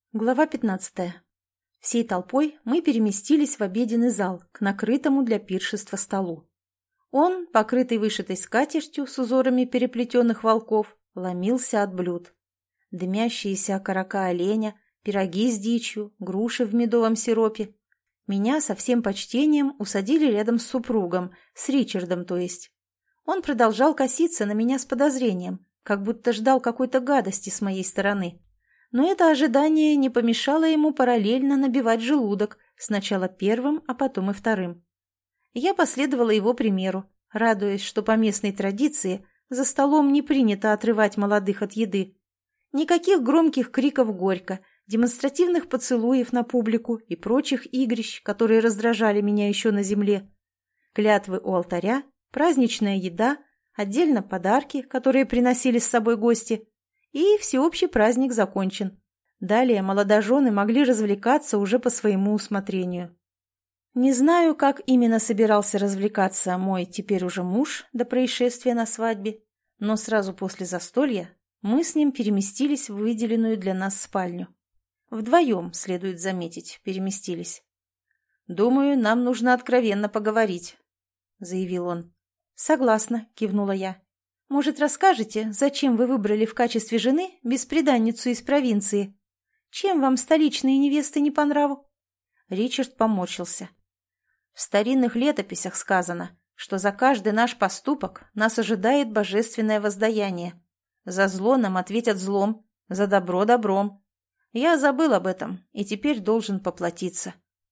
Глава 15. Всей толпой мы переместились в обеденный зал к накрытому для пиршества столу. Он, покрытый вышитой скатертью с узорами переплетенных волков, ломился от блюд. Дымящиеся окорока оленя, пироги с дичью, груши в медовом сиропе. Меня со всем почтением усадили рядом с супругом, с Ричардом, то есть. Он продолжал коситься на меня с подозрением, как будто ждал какой-то гадости с моей стороны. Но это ожидание не помешало ему параллельно набивать желудок, сначала первым, а потом и вторым. Я последовала его примеру, радуясь, что по местной традиции за столом не принято отрывать молодых от еды. Никаких громких криков «горько», демонстративных поцелуев на публику и прочих игрищ, которые раздражали меня еще на земле. Клятвы у алтаря, праздничная еда, отдельно подарки, которые приносили с собой гости. И всеобщий праздник закончен. Далее молодожены могли развлекаться уже по своему усмотрению. Не знаю, как именно собирался развлекаться мой теперь уже муж до происшествия на свадьбе, но сразу после застолья мы с ним переместились в выделенную для нас спальню. Вдвоем, следует заметить, переместились. «Думаю, нам нужно откровенно поговорить», — заявил он. «Согласна», — кивнула я. «Может, расскажете, зачем вы выбрали в качестве жены бесприданницу из провинции? Чем вам столичные невесты не по нраву?» Ричард поморщился. «В старинных летописях сказано, что за каждый наш поступок нас ожидает божественное воздаяние. За зло нам ответят злом, за добро добром. Я забыл об этом и теперь должен поплатиться».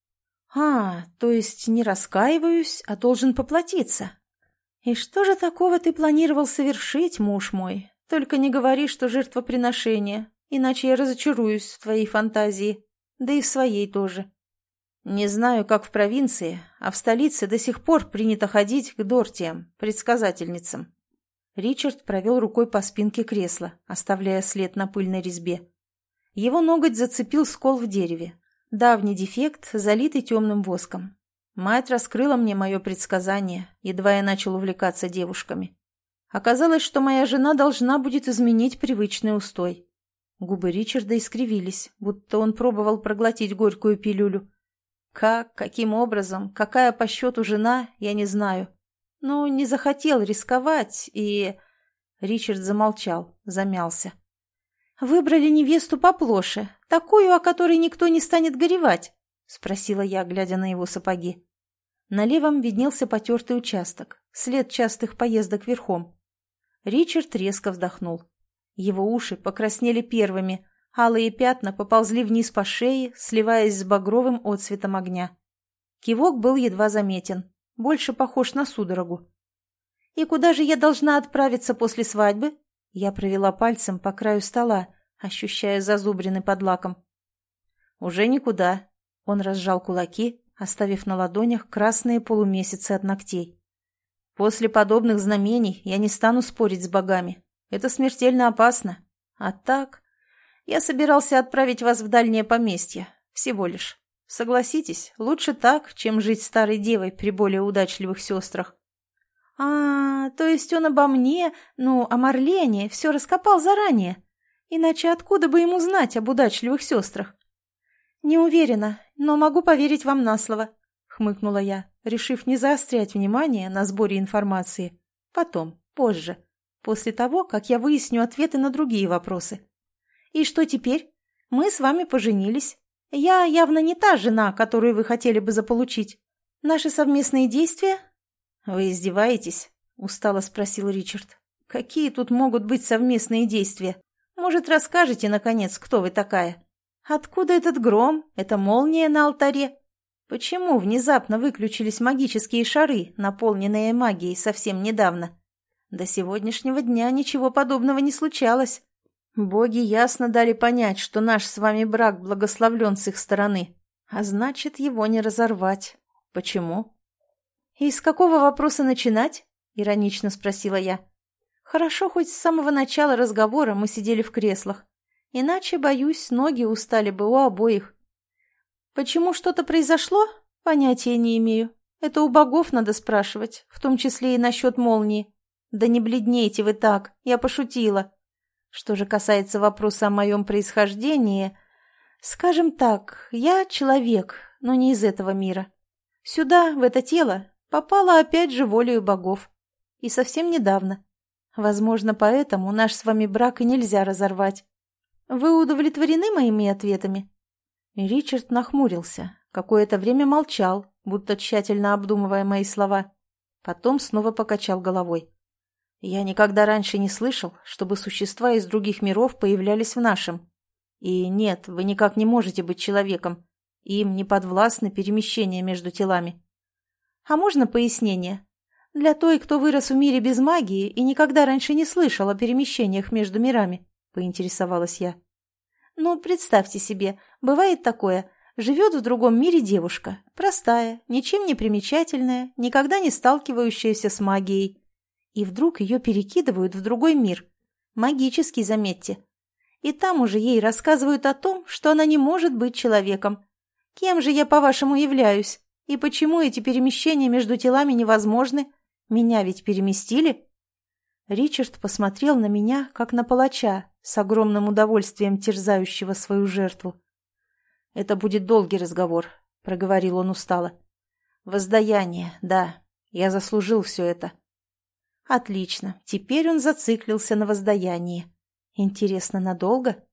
То есть не раскаиваюсь, а должен поплатиться. «И что же такого ты планировал совершить, муж мой? Только не говори, что жертвоприношение, иначе я разочаруюсь в твоей фантазии, да и в своей тоже». «Не знаю, как в провинции, а в столице до сих пор принято ходить к дортиям, предсказательницам». Ричард провел рукой по спинке кресла, оставляя след на пыльной резьбе. Его ноготь зацепил скол в дереве. Давний дефект, залитый темным воском. Мать раскрыла мне мое предсказание, едва я начал увлекаться девушками. Оказалось, что моя жена должна будет изменить привычный устой. Губы Ричарда искривились, будто он пробовал проглотить горькую пилюлю. Как, каким образом, какая по счету жена, я не знаю. Но не захотел рисковать и... Ричард замолчал, замялся. «Выбрали невесту поплоше, такую, о которой никто не станет горевать?» — спросила я, глядя на его сапоги. На левом виднелся потертый участок, след частых поездок верхом. Ричард резко вздохнул. Его уши покраснели первыми, алые пятна поползли вниз по шее, сливаясь с багровым отсветом огня. Кивок был едва заметен, больше похож на судорогу. «И куда же я должна отправиться после свадьбы?» Я провела пальцем по краю стола, ощущая зазубрины под лаком. «Уже никуда». Он разжал кулаки, оставив на ладонях красные полумесяцы от ногтей. «После подобных знамений я не стану спорить с богами. Это смертельно опасно. А так, я собирался отправить вас в дальнее поместье. Всего лишь. Согласитесь, лучше так, чем жить старой девой при более удачливых сестрах». То есть он обо мне, о Марлене, все раскопал заранее. Иначе откуда бы ему знать об удачливых сестрах? «Не уверена, но могу поверить вам на слово», — хмыкнула я, решив не заострять внимание на сборе информации. Потом, позже, после того, как я выясню ответы на другие вопросы. «И что теперь? Мы с вами поженились. Я явно не та жена, которую вы хотели бы заполучить. Наши совместные действия...» «Вы издеваетесь?» — устало спросил Ричард. «Какие тут могут быть совместные действия? Может, расскажете, наконец, кто вы такая? Откуда этот гром, эта молния на алтаре? Почему внезапно выключились магические шары, наполненные магией совсем недавно? До сегодняшнего дня ничего подобного не случалось. Боги ясно дали понять, что наш с вами брак благословлен с их стороны, а значит, его не разорвать. Почему?» «И с какого вопроса начинать?» — иронично спросила я. «Хорошо, хоть с самого начала разговора мы сидели в креслах. Иначе, боюсь, ноги устали бы у обоих. Почему что-то произошло? Понятия не имею. Это у богов надо спрашивать, в том числе и насчет молнии. Да не бледнейте вы так, я пошутила. Что же касается вопроса о моем происхождении, Скажем так, я человек, но не из этого мира. Сюда, в это тело, попала опять же волею богов. И совсем недавно. Возможно, поэтому наш с вами брак и нельзя разорвать. Вы удовлетворены моими ответами?» И Ричард нахмурился, какое-то время молчал, будто тщательно обдумывая мои слова. Потом снова покачал головой. «Я никогда раньше не слышал, чтобы существа из других миров появлялись в нашем. И нет, вы никак не можете быть человеком. Им не подвластны перемещения между телами». «А можно пояснение? Для той, кто вырос в мире без магии и никогда раньше не слышал о перемещениях между мирами», — поинтересовалась я. «Ну, представьте себе, бывает такое. Живет в другом мире девушка, простая, ничем не примечательная, никогда не сталкивающаяся с магией. И вдруг ее перекидывают в другой мир. Магический, заметьте. И там уже ей рассказывают о том, что она не может быть человеком. Кем же я, по-вашему, являюсь? И почему эти перемещения между телами невозможны? Меня ведь переместили?» Ричард посмотрел на меня, как на палача, с огромным удовольствием терзающего свою жертву. «Это будет долгий разговор», — проговорил он устало. «Воздаяние, да, я заслужил все это». «Отлично, теперь он зациклился на воздаянии. Интересно, надолго?»